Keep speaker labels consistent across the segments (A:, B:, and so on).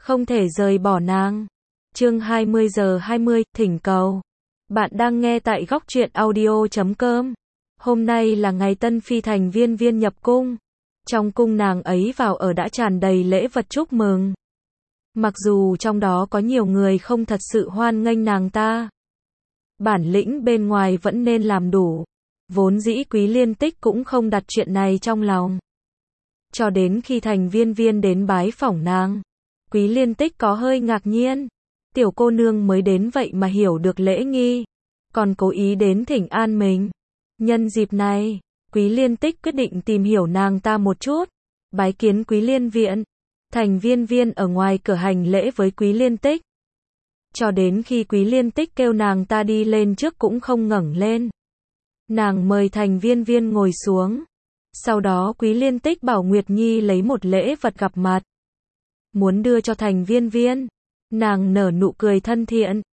A: không thể rời bỏ nàng. Chương 20:20, thỉnh cầu. Bạn đang nghe tại góc truyện audio.com. Hôm nay là ngày Tân Phi thành Viên Viên nhập cung. Trong cung nàng ấy vào ở đã tràn đầy lễ vật chúc mừng. Mặc dù trong đó có nhiều người không thật sự hoan nghênh nàng ta. Bản lĩnh bên ngoài vẫn nên làm đủ. Vốn dĩ Quý Liên Tích cũng không đặt chuyện này trong lòng. Cho đến khi thành Viên Viên đến bái phỏng nàng, Quý Liên Tích có hơi ngạc nhiên. Tiểu cô nương mới đến vậy mà hiểu được lễ nghi, còn cố ý đến thỉnh an mình. Nhân dịp này, Quý Liên Tích quyết định tìm hiểu nàng ta một chút. Bái kiến Quý Liên Viện. Thành Viên Viên ở ngoài cửa hành lễ với Quý Liên Tích. Cho đến khi Quý Liên Tích kêu nàng ta đi lên trước cũng không ngẩng lên. Nàng mời Thành Viên Viên ngồi xuống. Sau đó Quý Liên Tích bảo Nguyệt Nhi lấy một lễ vật gặp mặt, muốn đưa cho Thành Viên Viên. Nàng nở nụ cười thân thiện,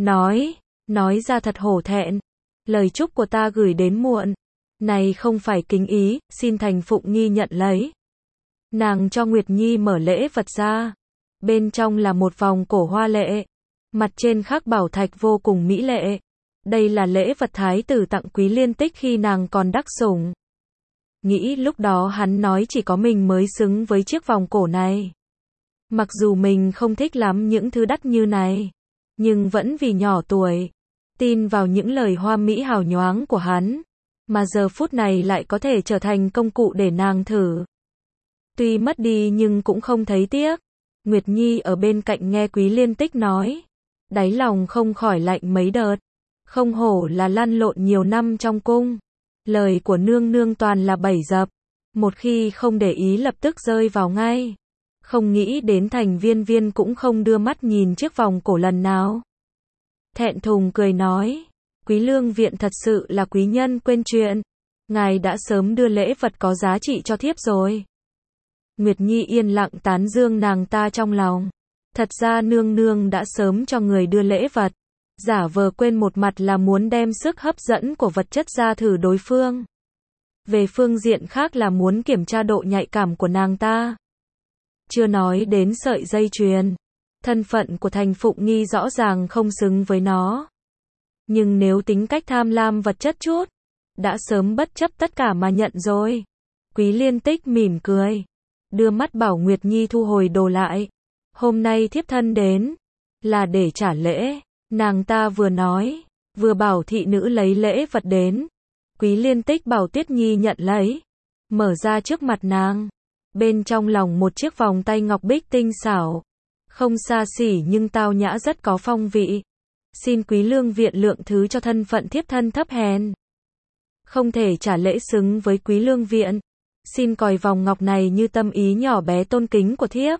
A: nói ra thật hổ thẹn. Lời chúc của ta gửi đến muộn. Này không phải kính ý, xin Thành Phụng Nghi nhận lấy. Nàng cho Nguyệt Nhi mở lễ vật ra. Bên trong là một vòng cổ hoa lệ. Mặt trên khắc bảo thạch vô cùng mỹ lệ. Đây là lễ vật thái tử tặng Quý Liên Tích khi nàng còn đắc sủng. Nghĩ lúc đó hắn nói chỉ có mình mới xứng với chiếc vòng cổ này. Mặc dù mình không thích lắm những thứ đắt như này, nhưng vẫn vì nhỏ tuổi, tin vào những lời hoa mỹ hào nhoáng của hắn, mà giờ phút này lại có thể trở thành công cụ để nàng thử. Tuy mất đi nhưng cũng không thấy tiếc. Nguyệt Nhi ở bên cạnh nghe Quý Liên Tích nói, đáy lòng không khỏi lạnh mấy đợt. Không hổ là lăn lộn nhiều năm trong cung. Lời của nương nương toàn là bẫy dập. Một khi không để ý lập tức rơi vào ngay. Không nghĩ đến Thành Viên Viên cũng không đưa mắt nhìn chiếc vòng cổ lần nào. Thẹn thùng cười nói, Quý Lương Viện thật sự là quý nhân quên chuyện. Ngài đã sớm đưa lễ vật có giá trị cho thiếp rồi. Nguyệt Nhi yên lặng tán dương nàng ta trong lòng. Thật ra nương nương đã sớm cho người đưa lễ vật. Giả vờ quên một mặt là muốn đem sức hấp dẫn của vật chất ra thử đối phương. Về phương diện khác là muốn kiểm tra độ nhạy cảm của nàng ta. Chưa nói đến sợi dây chuyền. Thân phận của Thành Phụng Nghi rõ ràng không xứng với nó. Nhưng nếu tính cách tham lam vật chất chút, đã sớm bất chấp tất cả mà nhận rồi. Quý Liên Tích mỉm cười, đưa mắt bảo Nguyệt Nhi thu hồi đồ lại. Hôm nay thiếp thân đến, là để trả lễ. Nàng ta vừa nói, vừa bảo thị nữ lấy lễ vật đến. Quý Liên Tích bảo Tuyết Nhi nhận lấy. Mở ra trước mặt nàng. Bên trong lòng một chiếc vòng tay ngọc bích tinh xảo. Không xa xỉ nhưng tao nhã rất có phong vị. Xin Quý Lương Viện lượng thứ cho thân phận thiếp thân thấp hèn. Không thể trả lễ xứng với Quý Lương Viện. Xin coi vòng ngọc này như tâm ý nhỏ bé tôn kính của thiếp.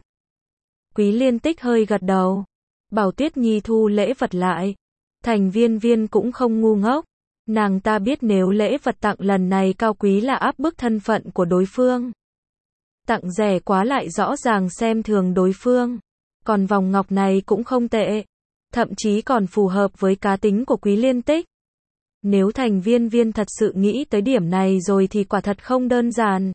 A: Quý Liên Tích hơi gật đầu. Bảo Tuyết Nhi thu lễ vật lại. Thành Viên Viên cũng không ngu ngốc. Nàng ta biết nếu lễ vật tặng lần này cao quý là áp bức thân phận của đối phương. Tặng rẻ quá lại rõ ràng xem thường đối phương. Còn vòng ngọc này cũng không tệ. Thậm chí còn phù hợp với cá tính của Quý Liên Tích. Nếu Thành Viên Viên thật sự nghĩ tới điểm này rồi thì quả thật không đơn giản.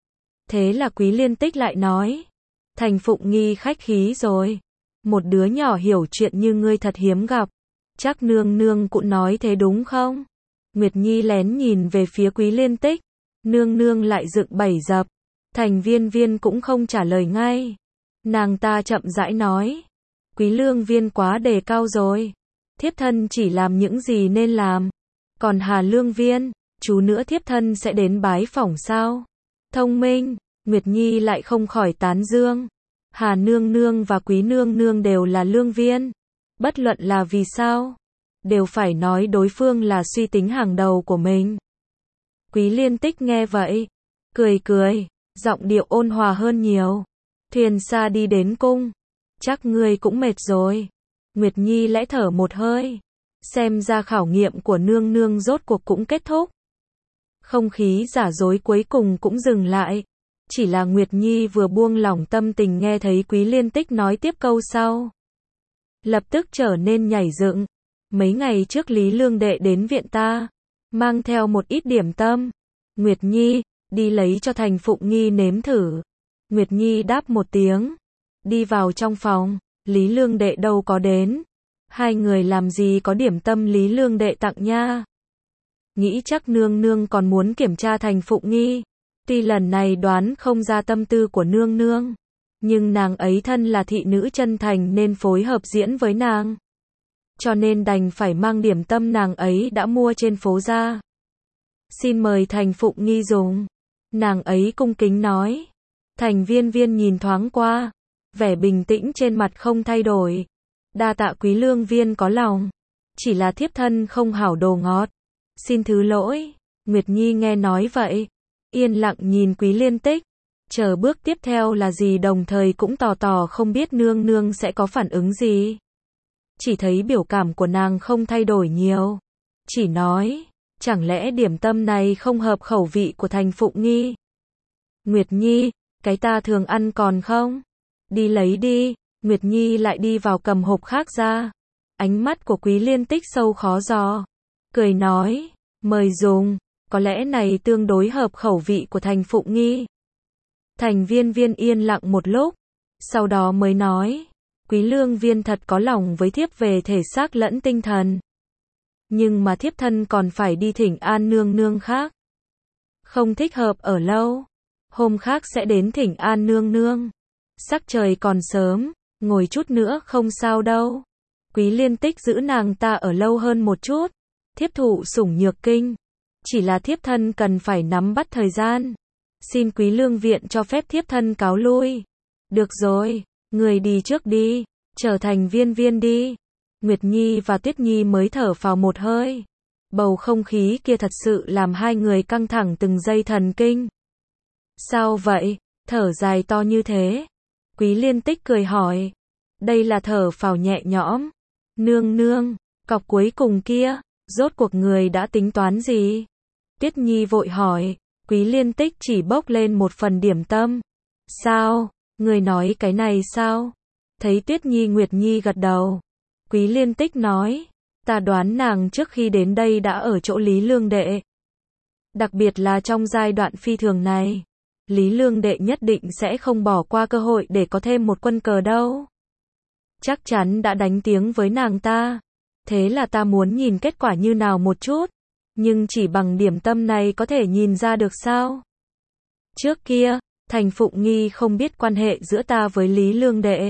A: Thế là Quý Liên Tích lại nói. Thành Phụng Nghi khách khí rồi. Một đứa nhỏ hiểu chuyện như ngươi thật hiếm gặp. Chắc nương nương cũng nói thế đúng không? Nguyệt Nhi lén nhìn về phía Quý Liên Tích. Nương nương lại dựng bẫy dập. Thành Viên Viên cũng không trả lời ngay. Nàng ta chậm rãi nói. Quý Lương Viên quá đề cao rồi. Thiếp thân chỉ làm những gì nên làm. Còn Hà Lương Viên, chú nữa thiếp thân sẽ đến bái phỏng sao? Thông minh, Nguyệt Nhi lại không khỏi tán dương. Hà nương nương và Quý nương nương đều là lương viên. Bất luận là vì sao, đều phải nói đối phương là suy tính hàng đầu của mình. Quý Liên Tích nghe vậy, cười, giọng điệu ôn hòa hơn nhiều. Thuyền xa đi đến cung, chắc ngươi cũng mệt rồi. Nguyệt Nhi lẽ thở một hơi, xem ra khảo nghiệm của nương nương rốt cuộc cũng kết thúc. Không khí giả dối cuối cùng cũng dừng lại. Chỉ là Nguyệt Nhi vừa buông lỏng tâm tình nghe thấy Quý Liên Tích nói tiếp câu sau. Lập tức trở nên nhảy dựng. Mấy ngày trước Lý Lương Đệ đến viện ta, mang theo một ít điểm tâm. Nguyệt Nhi, đi lấy cho Thành Phụng Nghi nếm thử. Nguyệt Nhi đáp một tiếng. đi vào trong phòng, Lý Lương Đệ đâu có đến. Hai người làm gì có điểm tâm Lý Lương Đệ tặng nha. Nghĩ chắc nương nương còn muốn kiểm tra Thành Phụng Nghi. Tuy lần này đoán không ra tâm tư của nương nương, nhưng nàng ấy thân là thị nữ chân thành nên phối hợp diễn với nàng. Cho nên đành phải mang điểm tâm nàng ấy đã mua trên phố ra. Xin mời Thành Phụng Nghi dùng. Nàng ấy cung kính nói. Thành Viên Viên nhìn thoáng qua, vẻ bình tĩnh trên mặt không thay đổi. Đa tạ Quý Lương Viên có lòng, chỉ là thiếp thân không hảo đồ ngọt, xin thứ lỗi. Nguyệt Nhi nghe nói vậy, yên lặng nhìn Quý Liên Tích, chờ bước tiếp theo là gì, đồng thời cũng tò tò không biết nương nương sẽ có phản ứng gì. Chỉ thấy biểu cảm của nàng không thay đổi nhiều, chỉ nói, chẳng lẽ điểm tâm này không hợp khẩu vị của Thành Phụng Nghi? Nguyệt Nhi, cái ta thường ăn còn không? Đi lấy đi. Nguyệt Nhi lại đi vào cầm hộp khác ra. Ánh mắt của Quý Liên Tích sâu khó dò, cười nói, mời dùng, có lẽ này tương đối hợp khẩu vị của Thành Phụng Nghi. Thành Viên Viên yên lặng một lúc, sau đó mới nói, Quý Lương Viên thật có lòng với thiếp về thể xác lẫn tinh thần. Nhưng mà thiếp thân còn phải đi thỉnh an nương nương khác. Không thích hợp ở lâu, hôm khác sẽ đến thỉnh an nương nương. Sắc trời còn sớm, ngồi chút nữa không sao đâu. Quý Liên Tích giữ nàng ta ở lâu hơn một chút. Thiếp thụ sủng nhược kinh, chỉ là thiếp thân cần phải nắm bắt thời gian. Xin Quý Lương Viện cho phép thiếp thân cáo lui. Được rồi, người đi trước đi, trở Thành Viên Viên đi. Nguyệt Nhi và Tuyết Nhi mới thở phào một hơi. Bầu không khí kia thật sự làm hai người căng thẳng từng giây thần kinh. Sao vậy, thở dài to như thế? Quý Liên Tích cười hỏi. Đây là thở phào nhẹ nhõm. Nương nương, cọc cuối cùng kia, rốt cuộc người đã tính toán gì? Tuyết Nhi vội hỏi. Quý Liên Tích chỉ bốc lên một phần điểm tâm. Sao? Người nói cái này sao? Thấy Tuyết Nhi Nguyệt Nhi gật đầu, Quý Liên Tích nói, ta đoán nàng trước khi đến đây đã ở chỗ Lý Lương Đệ. Đặc biệt là trong giai đoạn phi thường này, Lý Lương Đệ nhất định sẽ không bỏ qua cơ hội để có thêm một quân cờ đâu. Chắc chắn đã đánh tiếng với nàng ta. Thế là ta muốn nhìn kết quả như nào một chút. Nhưng chỉ bằng điểm tâm này có thể nhìn ra được sao? Trước kia, Thành Phụng Nghi không biết quan hệ giữa ta với Lý Lương Đệ.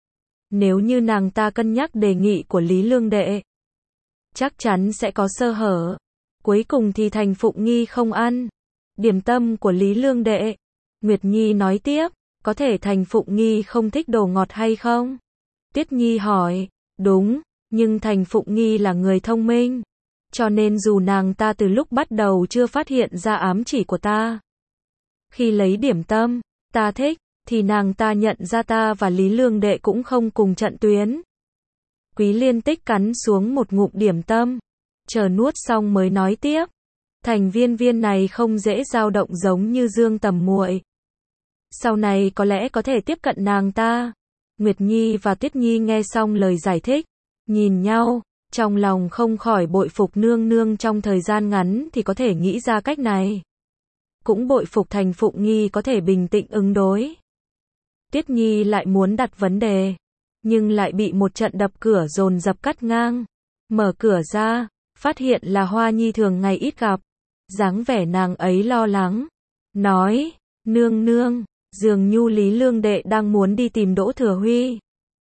A: Nếu như nàng ta cân nhắc đề nghị của Lý Lương Đệ, chắc chắn sẽ có sơ hở. Cuối cùng thì Thành Phụng Nghi không ăn điểm tâm của Lý Lương Đệ. Nguyệt Nhi nói tiếp, có thể Thành Phụng Nghi không thích đồ ngọt hay không? Tuyết Nhi hỏi, đúng, nhưng Thành Phụng Nghi là người thông minh, cho nên dù nàng ta từ lúc bắt đầu chưa phát hiện ra ám chỉ của ta. Khi lấy điểm tâm, ta thích, thì nàng ta nhận ra ta và Lý Lương Đệ cũng không cùng trận tuyến. Quý Liên Tích cắn xuống một ngụm điểm tâm, chờ nuốt xong mới nói tiếp. Thành Viên Viên này không dễ dao động giống như Dương Tầm muội. Sau này có lẽ có thể tiếp cận nàng ta. Nguyệt Nhi và Tuyết Nhi nghe xong lời giải thích, nhìn nhau, trong lòng không khỏi bội phục nương nương trong thời gian ngắn thì có thể nghĩ ra cách này. Cũng bội phục Thành Phụng Nghi có thể bình tĩnh ứng đối. Tuyết Nhi lại muốn đặt vấn đề, nhưng lại bị một trận đập cửa dồn dập cắt ngang. Mở cửa ra, phát hiện là Hoa Nhi thường ngày ít gặp. Dáng vẻ nàng ấy lo lắng, nói, nương nương, dường như Lý Lương Đệ đang muốn đi tìm Đỗ Thừa Huy.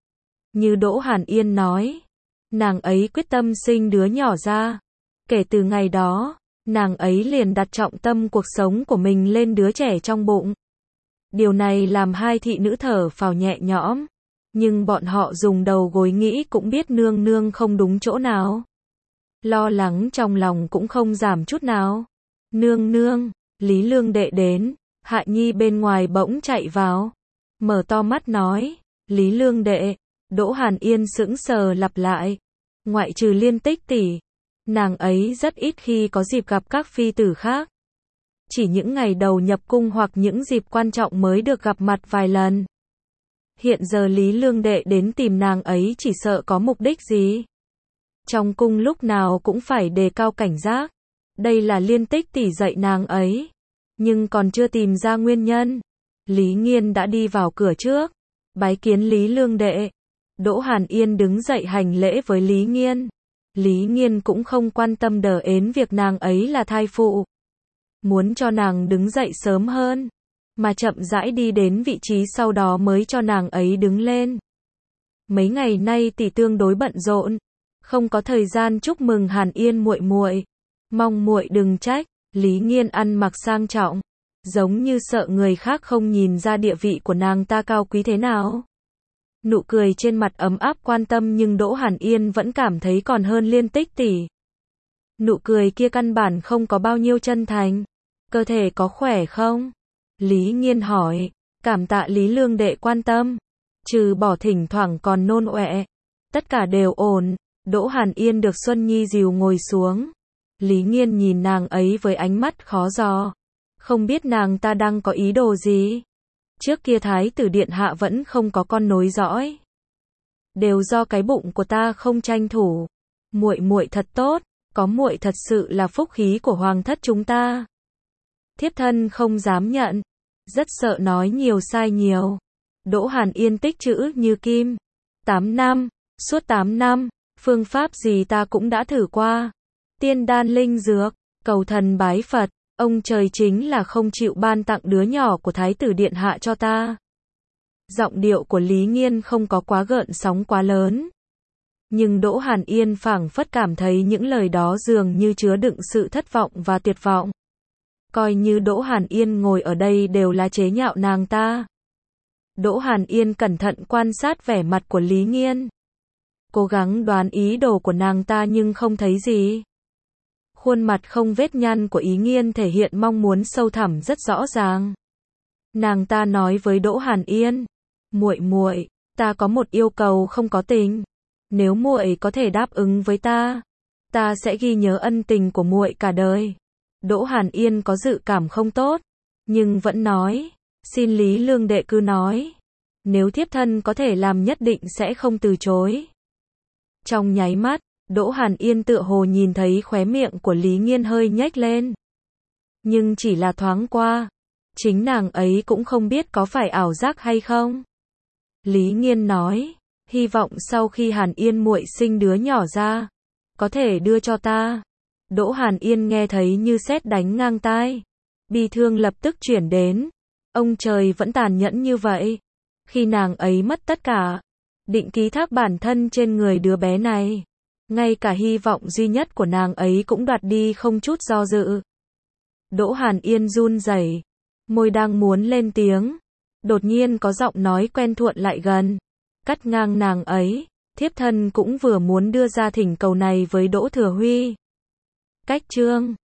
A: Như Đỗ Hàn Yên nói, nàng ấy quyết tâm sinh đứa nhỏ ra. Kể từ ngày đó, nàng ấy liền đặt trọng tâm cuộc sống của mình lên đứa trẻ trong bụng. Điều này làm hai thị nữ thở phào nhẹ nhõm, nhưng bọn họ dùng đầu gối nghĩ cũng biết nương nương không đúng chỗ nào. Lo lắng trong lòng cũng không giảm chút nào. Nương nương, Lý Lương Đệ đến. Hạ Nhi bên ngoài bỗng chạy vào, mở to mắt nói, Lý Lương Đệ. Đỗ Hàn Yên sững sờ lặp lại, ngoại trừ Liên Tích tỷ, nàng ấy rất ít khi có dịp gặp các phi tử khác. Chỉ những ngày đầu nhập cung hoặc những dịp quan trọng mới được gặp mặt vài lần. Hiện giờ Lý Lương Đệ đến tìm nàng ấy chỉ sợ có mục đích gì. Trong cung lúc nào cũng phải đề cao cảnh giác. Đây là Liên Tích tỷ dạy nàng ấy, nhưng còn chưa tìm ra nguyên nhân. Lý Nghiên đã đi vào cửa trước, Bái kiến Lý Lương đệ. Đỗ Hàn Yên đứng dậy hành lễ với Lý Nghiên. Lý Nghiên cũng không quan tâm đờ ến việc nàng ấy là thai phụ. Muốn cho nàng đứng dậy sớm hơn, mà chậm rãi đi đến vị trí sau đó mới cho nàng ấy đứng lên. Mấy ngày nay tỷ tương đối bận rộn, không có thời gian chúc mừng Hàn Yên muội muội. Mong muội đừng trách. Lý Nghiên ăn mặc sang trọng, giống như sợ người khác không nhìn ra địa vị của nàng ta cao quý thế nào. Nụ cười trên mặt ấm áp quan tâm nhưng Đỗ Hàn Yên vẫn cảm thấy còn hơn Liên Tích tỷ. Nụ cười kia căn bản không có bao nhiêu chân thành. Cơ thể có khỏe không? Lý Nghiên hỏi. Cảm tạ Lý Lương đệ quan tâm. Trừ bỏ thỉnh thoảng còn nôn ọe, tất cả đều ổn. Đỗ Hàn Yên được Xuân Nhi dìu ngồi xuống. Lý Nghiên nhìn nàng ấy với ánh mắt khó dò. Không biết nàng ta đang có ý đồ gì. Trước kia Thái tử điện hạ vẫn không có con nối dõi. Đều do cái bụng của ta không tranh thủ. Muội muội thật tốt, có muội thật sự là phúc khí của hoàng thất chúng ta. Thiếp thân không dám nhận, rất sợ nói nhiều sai nhiều. Đỗ Hàn Yên tích chữ như kim. 8 năm, suốt 8 năm, phương pháp gì ta cũng đã thử qua. Tiên đan linh dược, cầu thần bái Phật, ông trời chính là không chịu ban tặng đứa nhỏ của Thái tử điện hạ cho ta. Giọng điệu của Lý Nghiên không có quá gợn sóng quá lớn. Nhưng Đỗ Hàn Yên phảng phất cảm thấy những lời đó dường như chứa đựng sự thất vọng và tuyệt vọng. Coi như Đỗ Hàn Yên ngồi ở đây đều là chế nhạo nàng ta. Đỗ Hàn Yên cẩn thận quan sát vẻ mặt của Lý Nghiên. Cố gắng đoán ý đồ của nàng ta nhưng không thấy gì. Khuôn mặt không vết nhăn của Ý Nghiên thể hiện mong muốn sâu thẳm rất rõ ràng. Nàng ta nói với Đỗ Hàn Yên, muội muội, ta có một yêu cầu không có tình. Nếu muội có thể đáp ứng với ta, ta sẽ ghi nhớ ân tình của muội cả đời. Đỗ Hàn Yên có dự cảm không tốt, nhưng vẫn nói, xin Lý Lương đệ cứ nói. Nếu thiếp thân có thể làm nhất định sẽ không từ chối. Trong nháy mắt, Đỗ Hàn Yên tựa hồ nhìn thấy khóe miệng của Lý Nghiên hơi nhếch lên. Nhưng chỉ là thoáng qua. Chính nàng ấy cũng không biết có phải ảo giác hay không. Lý Nghiên nói, hy vọng sau khi Hàn Yên muội sinh đứa nhỏ ra, có thể đưa cho ta. Đỗ Hàn Yên nghe thấy như sét đánh ngang tai. Bi thương lập tức chuyển đến. Ông trời vẫn tàn nhẫn như vậy. Khi nàng ấy mất tất cả, định ký thác bản thân trên người đứa bé này. Ngay cả hy vọng duy nhất của nàng ấy cũng đoạt đi không chút do dự. Đỗ Hàn Yên run rẩy, môi đang muốn lên tiếng. Đột nhiên có giọng nói quen thuộc lại gần, cắt ngang nàng ấy. Thiếp thân cũng vừa muốn đưa ra thỉnh cầu này với Đỗ Thừa Huy. Cách chương